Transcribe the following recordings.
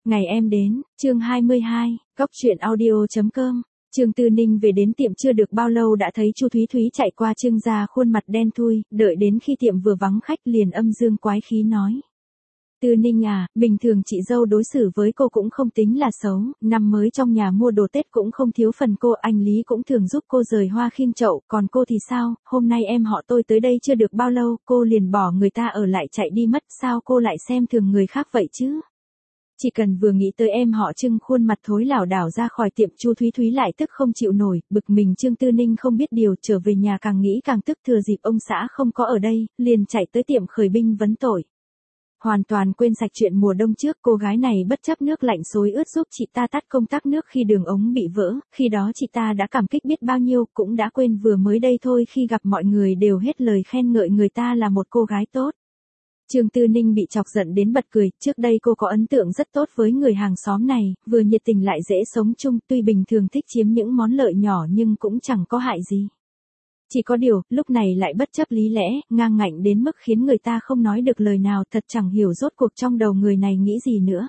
Ngày em đến, chương 22, Cóc truyện audio.com. Trương Tư Ninh về đến tiệm chưa được bao lâu đã thấy Chu Thúy Thúy chạy qua Trương gia, khuôn mặt đen thui, đợi đến khi tiệm vừa vắng khách liền âm dương quái khí nói. Tư Ninh à, bình thường chị dâu đối xử với cô cũng không tính là xấu, năm mới trong nhà mua đồ Tết cũng không thiếu phần cô, anh Lý cũng thường giúp cô rời hoa khiêng chậu, còn cô thì sao, hôm nay em họ tôi tới đây chưa được bao lâu, cô liền bỏ người ta ở lại chạy đi mất, sao cô lại xem thường người khác vậy chứ? Chỉ cần vừa nghĩ tới em họ Trương, khuôn mặt thối lảo đảo ra khỏi tiệm, Chu Thúy Thúy lại tức không chịu nổi, bực mình. Trương Tư Ninh không biết điều, trở về nhà càng nghĩ càng tức, thừa dịp ông xã không có ở đây, liền chạy tới tiệm khởi binh vấn tội. Hoàn toàn quên sạch chuyện mùa đông trước, cô gái này bất chấp nước lạnh xối ướt giúp chị ta tắt công tắc nước khi đường ống bị vỡ, khi đó chị ta đã cảm kích biết bao nhiêu, cũng đã quên vừa mới đây thôi khi gặp mọi người đều hết lời khen ngợi người ta là một cô gái tốt. Trương Tư Ninh bị chọc giận đến bật cười, trước đây cô có ấn tượng rất tốt với người hàng xóm này, vừa nhiệt tình lại dễ sống chung, tuy bình thường thích chiếm những món lợi nhỏ nhưng cũng chẳng có hại gì. Chỉ có điều, lúc này lại bất chấp lý lẽ, ngang ngạnh đến mức khiến người ta không nói được lời nào, thật chẳng hiểu rốt cuộc trong đầu người này nghĩ gì nữa.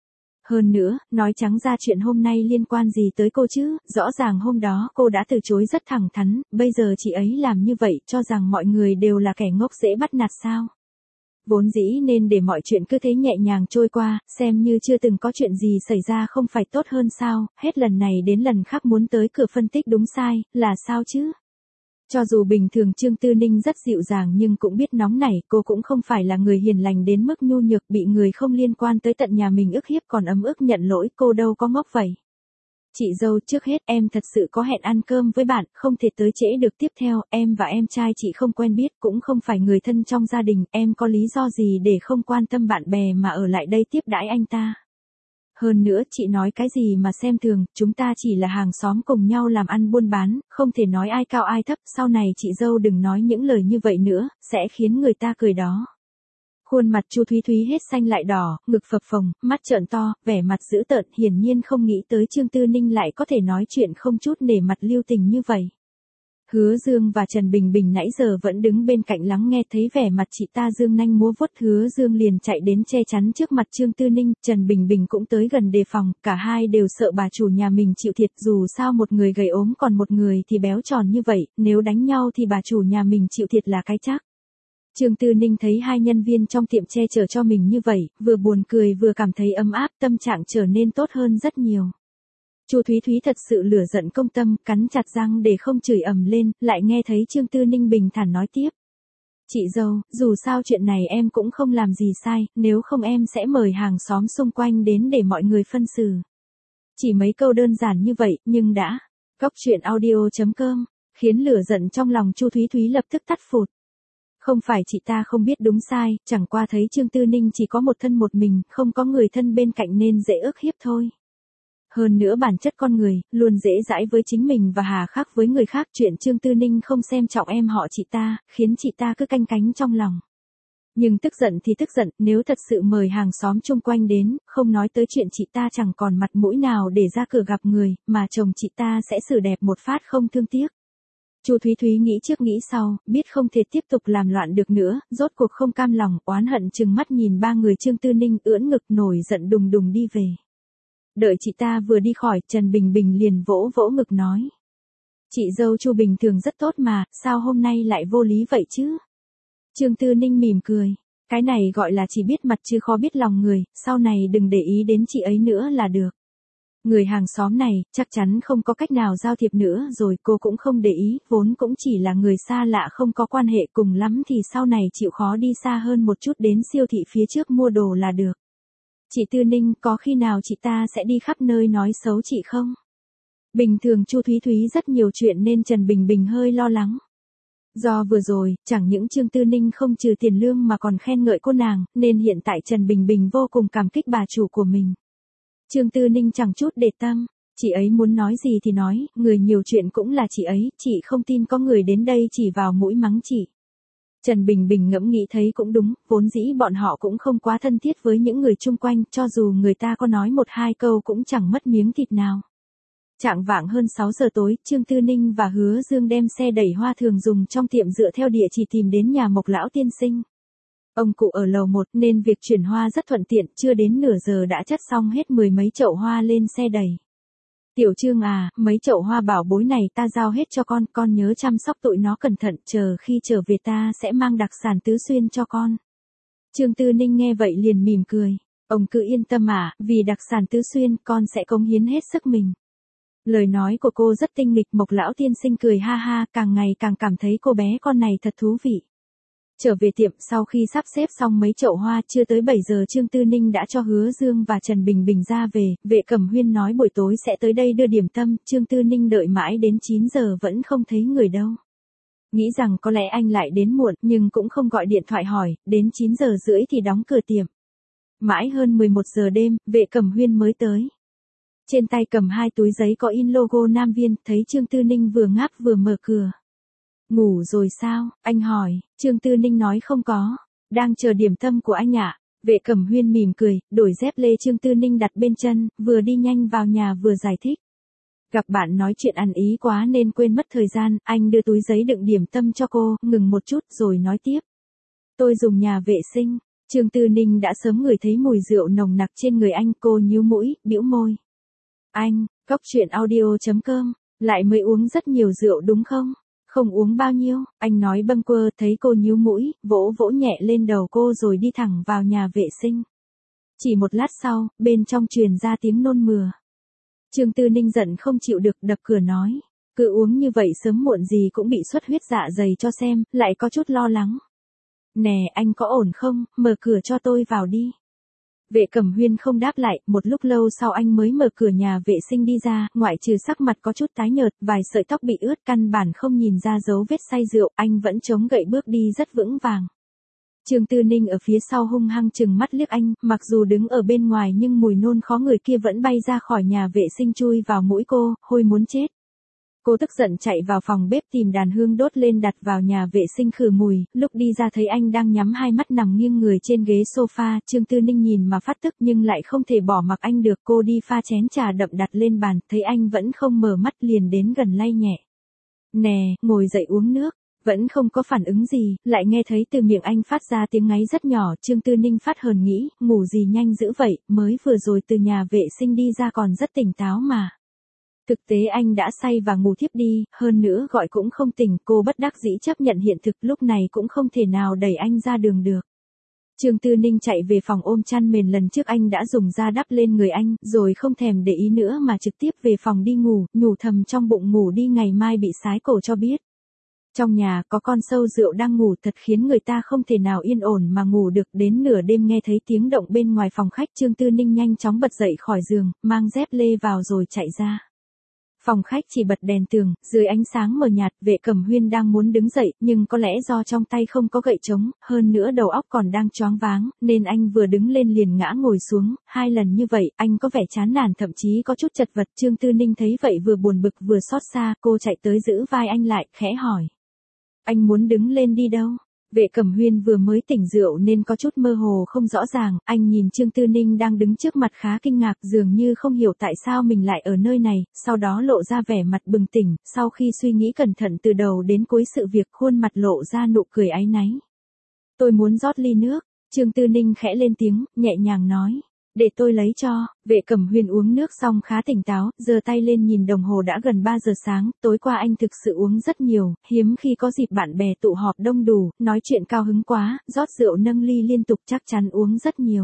Hơn nữa, nói trắng ra chuyện hôm nay liên quan gì tới cô chứ, rõ ràng hôm đó cô đã từ chối rất thẳng thắn, bây giờ chị ấy làm như vậy cho rằng mọi người đều là kẻ ngốc dễ bắt nạt sao. Vốn dĩ nên để mọi chuyện cứ thế nhẹ nhàng trôi qua, xem như chưa từng có chuyện gì xảy ra không phải tốt hơn sao, hết lần này đến lần khác muốn tới cửa phân tích đúng sai, là sao chứ? Cho dù bình thường Trương Tư Ninh rất dịu dàng nhưng cũng biết nóng nảy, cô cũng không phải là người hiền lành đến mức nhu nhược, bị người không liên quan tới tận nhà mình ức hiếp còn ấm ức nhận lỗi, cô đâu có ngốc vậy. Chị dâu, trước hết em thật sự có hẹn ăn cơm với bạn, không thể tới trễ được. Tiếp theo, em và em trai chị không quen biết, cũng không phải người thân trong gia đình, em có lý do gì để không quan tâm bạn bè mà ở lại đây tiếp đãi anh ta. Hơn nữa, chị nói cái gì mà xem thường, chúng ta chỉ là hàng xóm cùng nhau làm ăn buôn bán, không thể nói ai cao ai thấp, sau này chị dâu đừng nói những lời như vậy nữa, sẽ khiến người ta cười đó. Khuôn mặt Chu Thúy Thúy hết xanh lại đỏ, ngực phập phồng, mắt trợn to, vẻ mặt dữ tợn, hiển nhiên không nghĩ tới Trương Tư Ninh lại có thể nói chuyện không chút nể mặt lưu tình như vậy. Hứa Dương và Trần Bình Bình nãy giờ vẫn đứng bên cạnh lắng nghe, thấy vẻ mặt chị ta dương nanh múa vuốt, Hứa Dương liền chạy đến che chắn trước mặt Trương Tư Ninh, Trần Bình Bình cũng tới gần đề phòng, cả hai đều sợ bà chủ nhà mình chịu thiệt, dù sao một người gầy ốm còn một người thì béo tròn như vậy, nếu đánh nhau thì bà chủ nhà mình chịu thiệt là cái chắc. Trương Tư Ninh thấy hai nhân viên trong tiệm che chở cho mình như vậy, vừa buồn cười vừa cảm thấy ấm áp, tâm trạng trở nên tốt hơn rất nhiều. Chu Thúy Thúy thật sự lửa giận công tâm, cắn chặt răng để không chửi ầm lên, lại nghe thấy Trương Tư Ninh bình thản nói tiếp. Chị dâu, dù sao chuyện này em cũng không làm gì sai, nếu không em sẽ mời hàng xóm xung quanh đến để mọi người phân xử. Chỉ mấy câu đơn giản như vậy, nhưng đã. Cóc truyện audio.com, khiến lửa giận trong lòng Chu Thúy Thúy lập tức tắt phụt. Không phải chị ta không biết đúng sai, chẳng qua thấy Trương Tư Ninh chỉ có một thân một mình, không có người thân bên cạnh nên dễ ức hiếp thôi. Hơn nữa bản chất con người, luôn dễ dãi với chính mình và hà khắc với người khác, chuyện Trương Tư Ninh không xem trọng em họ chị ta, khiến chị ta cứ canh cánh trong lòng. Nhưng tức giận thì tức giận, nếu thật sự mời hàng xóm chung quanh đến, không nói tới chuyện chị ta chẳng còn mặt mũi nào để ra cửa gặp người, mà chồng chị ta sẽ xử đẹp một phát không thương tiếc. Chu Thúy Thúy nghĩ trước nghĩ sau, biết không thể tiếp tục làm loạn được nữa, rốt cuộc không cam lòng, oán hận trừng mắt nhìn ba người Trương Tư Ninh, ưỡn ngực nổi giận đùng đùng đi về. Đợi chị ta vừa đi khỏi, Trần Bình Bình liền vỗ vỗ ngực nói. Chị dâu Chu bình thường rất tốt mà, sao hôm nay lại vô lý vậy chứ? Trương Tư Ninh mỉm cười. Cái này gọi là chỉ biết mặt chứ khó biết lòng người, sau này đừng để ý đến chị ấy nữa là được. Người hàng xóm này, chắc chắn không có cách nào giao thiệp nữa rồi, cô cũng không để ý, vốn cũng chỉ là người xa lạ không có quan hệ, cùng lắm thì sau này chịu khó đi xa hơn một chút đến siêu thị phía trước mua đồ là được. Chị Tư Ninh, có khi nào chị ta sẽ đi khắp nơi nói xấu chị không? Bình thường Chu Thúy Thúy rất nhiều chuyện nên Trần Bình Bình hơi lo lắng. Do vừa rồi, chẳng những Trương Tư Ninh không trừ tiền lương mà còn khen ngợi cô nàng, nên hiện tại Trần Bình Bình vô cùng cảm kích bà chủ của mình. Trương Tư Ninh chẳng chút để tâm, chị ấy muốn nói gì thì nói, người nhiều chuyện cũng là chị ấy, chị không tin có người đến đây chỉ vào mũi mắng chị. Trần Bình Bình ngẫm nghĩ thấy cũng đúng, vốn dĩ bọn họ cũng không quá thân thiết với những người chung quanh, cho dù người ta có nói một hai câu cũng chẳng mất miếng thịt nào. Chạng vạng hơn 6 giờ tối, Trương Tư Ninh và Hứa Dương đem xe đẩy hoa thường dùng trong tiệm dựa theo địa chỉ tìm đến nhà Mộc lão tiên sinh. Ông cụ ở lầu 1 nên việc chuyển hoa rất thuận tiện, chưa đến nửa giờ đã chất xong hết 10 mấy chậu hoa lên xe đầy. Tiểu Trương à, mấy chậu hoa bảo bối này ta giao hết cho con nhớ chăm sóc tụi nó cẩn thận, chờ khi trở về ta sẽ mang đặc sản Tứ Xuyên cho con. Trương Tư Ninh nghe vậy liền mỉm cười. Ông cứ yên tâm à, vì đặc sản Tứ Xuyên con sẽ cống hiến hết sức mình. Lời nói của cô rất tinh nghịch, Mộc lão tiên sinh cười ha ha, càng ngày càng cảm thấy cô bé con này thật thú vị. Trở về tiệm, sau khi sắp xếp xong mấy chậu hoa, chưa tới 7 giờ Trương Tư Ninh đã cho Hứa Dương và Trần Bình Bình ra về. Vệ Cẩm Huyên nói buổi tối sẽ tới đây đưa điểm tâm, Trương Tư Ninh đợi mãi đến 9 giờ vẫn không thấy người đâu. Nghĩ rằng có lẽ anh lại đến muộn, nhưng cũng không gọi điện thoại hỏi, đến 9 giờ rưỡi thì đóng cửa tiệm. Mãi hơn 11 giờ đêm, Vệ Cẩm Huyên mới tới. Trên tay cầm 2 túi giấy có in logo Nam Viên, thấy Trương Tư Ninh vừa ngáp vừa mở cửa. Ngủ rồi sao, anh hỏi. Trương Tư Ninh nói không có, đang chờ điểm tâm của anh ạ. Vệ Cẩm Huyên mỉm cười, đổi dép lê Trương Tư Ninh đặt bên chân, vừa đi nhanh vào nhà vừa giải thích. Gặp bạn nói chuyện ăn ý quá nên quên mất thời gian, anh đưa túi giấy đựng điểm tâm cho cô, ngừng một chút rồi nói tiếp. Tôi dùng nhà vệ sinh. Trương Tư Ninh đã sớm ngửi thấy mùi rượu nồng nặc trên người anh, cô nhíu mũi, bĩu môi. Anh, Cóc Truyện Audio.com, lại mới uống rất nhiều rượu đúng không? Không uống bao nhiêu, anh nói bâng quơ, thấy cô nhíu mũi, vỗ vỗ nhẹ lên đầu cô rồi đi thẳng vào nhà vệ sinh. Chỉ một lát sau, bên trong truyền ra tiếng nôn mửa. Trương Tư Ninh giận không chịu được đập cửa nói. Cứ uống như vậy sớm muộn gì cũng bị xuất huyết dạ dày cho xem, lại có chút lo lắng. Nè anh có ổn không, mở cửa cho tôi vào đi. Vệ Cẩm Huyên không đáp lại, một lúc lâu sau anh mới mở cửa nhà vệ sinh đi ra, ngoại trừ sắc mặt có chút tái nhợt, vài sợi tóc bị ướt, căn bản không nhìn ra dấu vết say rượu, anh vẫn chống gậy bước đi rất vững vàng. Trương Tư Ninh ở phía sau hung hăng chừng mắt liếc anh, mặc dù đứng ở bên ngoài nhưng mùi nôn khó người kia vẫn bay ra khỏi nhà vệ sinh chui vào mũi cô, hôi muốn chết. Cô tức giận chạy vào phòng bếp tìm đàn hương đốt lên đặt vào nhà vệ sinh khử mùi, lúc đi ra thấy anh đang nhắm hai mắt nằm nghiêng người trên ghế sofa, Trương Tư Ninh nhìn mà phát tức nhưng lại không thể bỏ mặc anh được, cô đi pha chén trà đậm đặt lên bàn, thấy anh vẫn không mở mắt liền đến gần lay nhẹ. Nè, ngồi dậy uống nước, vẫn không có phản ứng gì, lại nghe thấy từ miệng anh phát ra tiếng ngáy rất nhỏ, Trương Tư Ninh phát hờn nghĩ, ngủ gì nhanh dữ vậy, mới vừa rồi từ nhà vệ sinh đi ra còn rất tỉnh táo mà. Thực tế anh đã say và ngủ thiếp đi, hơn nữa gọi cũng không tỉnh, cô bất đắc dĩ chấp nhận hiện thực, lúc này cũng không thể nào đẩy anh ra đường được. Trương Tư Ninh chạy về phòng ôm chăn mền lần trước anh đã dùng ra đắp lên người anh, rồi không thèm để ý nữa mà trực tiếp về phòng đi ngủ, nhủ thầm trong bụng ngủ đi ngày mai bị sái cổ cho biết. Trong nhà có con sâu rượu đang ngủ thật khiến người ta không thể nào yên ổn mà ngủ được, đến nửa đêm nghe thấy tiếng động bên ngoài phòng khách, Trương Tư Ninh nhanh chóng bật dậy khỏi giường, mang dép lê vào rồi chạy ra. Phòng khách chỉ bật đèn tường, dưới ánh sáng mờ nhạt, Vệ Cẩm Huyên đang muốn đứng dậy, nhưng có lẽ do trong tay không có gậy trống, hơn nữa đầu óc còn đang choáng váng, nên anh vừa đứng lên liền ngã ngồi xuống, 2 lần như vậy, anh có vẻ chán nản thậm chí có chút chật vật. Trương Tư Ninh thấy vậy vừa buồn bực vừa xót xa, cô chạy tới giữ vai anh lại, khẽ hỏi. Anh muốn đứng lên đi đâu? Vệ Cẩm Huyên vừa mới tỉnh rượu nên có chút mơ hồ không rõ ràng, anh nhìn Trương Tư Ninh đang đứng trước mặt khá kinh ngạc, dường như không hiểu tại sao mình lại ở nơi này, sau đó lộ ra vẻ mặt bừng tỉnh, sau khi suy nghĩ cẩn thận từ đầu đến cuối sự việc, khuôn mặt lộ ra nụ cười áy náy. Tôi muốn rót ly nước, Trương Tư Ninh khẽ lên tiếng, nhẹ nhàng nói. Để tôi lấy cho. Vệ Cẩm Huyên uống nước xong khá tỉnh táo, giơ tay lên nhìn đồng hồ đã gần 3 giờ sáng, tối qua anh thực sự uống rất nhiều, hiếm khi có dịp bạn bè tụ họp đông đủ, nói chuyện cao hứng quá, rót rượu nâng ly liên tục, chắc chắn uống rất nhiều.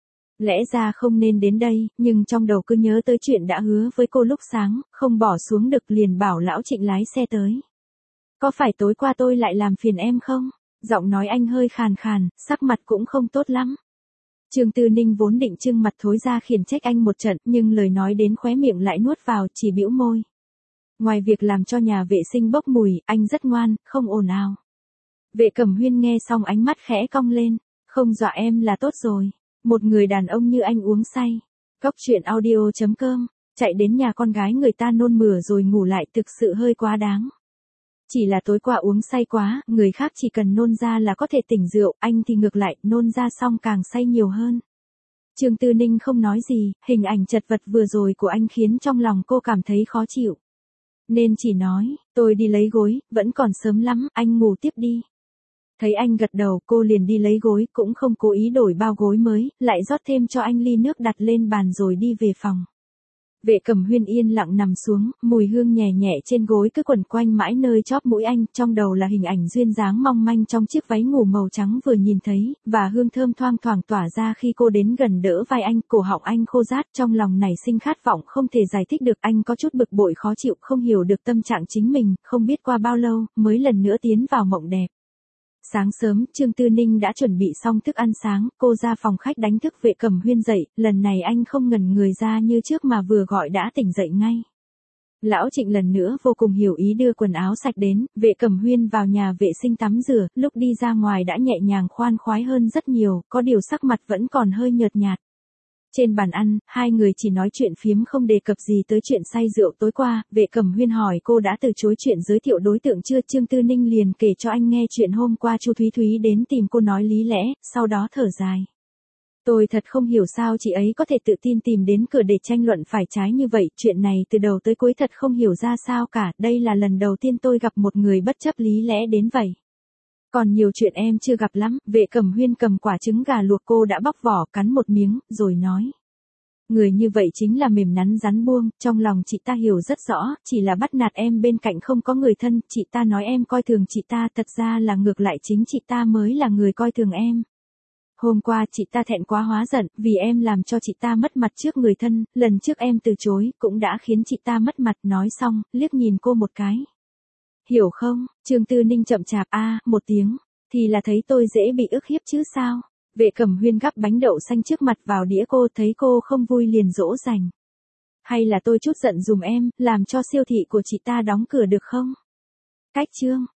Lẽ ra không nên đến đây, nhưng trong đầu cứ nhớ tới chuyện đã hứa với cô lúc sáng, không bỏ xuống được liền bảo lão Trịnh lái xe tới. Có phải tối qua tôi lại làm phiền em không? Giọng nói anh hơi khàn khàn, sắc mặt cũng không tốt lắm. Trương Tư Ninh vốn định trưng mặt thối ra khiển trách anh một trận, nhưng lời nói đến khóe miệng lại nuốt vào, chỉ bĩu môi. Ngoài việc làm cho nhà vệ sinh bốc mùi, anh rất ngoan, không ồn ào. Vệ Cẩm Huyên nghe xong ánh mắt khẽ cong lên, không dọa em là tốt rồi. Một người đàn ông như anh uống say. Cóc Truyện Audio.com, chạy đến nhà con gái người ta nôn mửa rồi ngủ lại thực sự hơi quá đáng. Chỉ là tối qua uống say quá, người khác chỉ cần nôn ra là có thể tỉnh rượu, anh thì ngược lại, nôn ra xong càng say nhiều hơn. Trương Tư Ninh không nói gì, hình ảnh chật vật vừa rồi của anh khiến trong lòng cô cảm thấy khó chịu. Nên chỉ nói, tôi đi lấy gối, vẫn còn sớm lắm, anh ngủ tiếp đi. Thấy anh gật đầu, cô liền đi lấy gối, cũng không cố ý đổi bao gối mới, lại rót thêm cho anh ly nước đặt lên bàn rồi đi về phòng. Vệ Cẩm Huyên yên lặng nằm xuống, mùi hương nhẹ nhẹ trên gối cứ quẩn quanh mãi nơi chóp mũi anh, trong đầu là hình ảnh duyên dáng mong manh trong chiếc váy ngủ màu trắng vừa nhìn thấy, và hương thơm thoang thoảng tỏa ra khi cô đến gần đỡ vai anh, cổ họng anh khô rát, trong lòng nảy sinh khát vọng không thể giải thích được, anh có chút bực bội khó chịu, không hiểu được tâm trạng chính mình, không biết qua bao lâu, mới lần nữa tiến vào mộng đẹp. Sáng sớm, Trương Tư Ninh đã chuẩn bị xong thức ăn sáng, cô ra phòng khách đánh thức Vệ Cẩm Huyên dậy, lần này anh không ngẩn người ra như trước mà vừa gọi đã tỉnh dậy ngay. Lão Trịnh lần nữa vô cùng hiểu ý đưa quần áo sạch đến, Vệ Cẩm Huyên vào nhà vệ sinh tắm rửa, lúc đi ra ngoài đã nhẹ nhàng khoan khoái hơn rất nhiều, có điều sắc mặt vẫn còn hơi nhợt nhạt. Trên bàn ăn, hai người chỉ nói chuyện phiếm không đề cập gì tới chuyện say rượu tối qua, Vệ Cẩm Huyên hỏi cô đã từ chối chuyện giới thiệu đối tượng chưa, Trương Tư Ninh liền kể cho anh nghe chuyện hôm qua Chu Thúy Thúy đến tìm cô nói lý lẽ, sau đó thở dài. Tôi thật không hiểu sao chị ấy có thể tự tin tìm đến cửa để tranh luận phải trái như vậy, chuyện này từ đầu tới cuối thật không hiểu ra sao cả, đây là lần đầu tiên tôi gặp một người bất chấp lý lẽ đến vậy. Còn nhiều chuyện em chưa gặp lắm, Vệ Cẩm Huyên cầm quả trứng gà luộc cô đã bóc vỏ cắn một miếng, rồi nói. Người như vậy chính là mềm nắn rắn buông, trong lòng chị ta hiểu rất rõ, chỉ là bắt nạt em bên cạnh không có người thân, chị ta nói em coi thường chị ta, thật ra là ngược lại chính chị ta mới là người coi thường em. Hôm qua chị ta thẹn quá hóa giận, vì em làm cho chị ta mất mặt trước người thân, lần trước em từ chối, cũng đã khiến chị ta mất mặt, nói xong, liếc nhìn cô một cái. Hiểu không, Trương Tư Ninh chậm chạp một tiếng, thì là thấy tôi dễ bị ức hiếp chứ sao. Vệ Cẩm Huyên gắp bánh đậu xanh trước mặt vào đĩa cô, thấy cô không vui liền dỗ dành. Hay là tôi chút giận dùm em, làm cho siêu thị của chị ta đóng cửa được không? Cách chương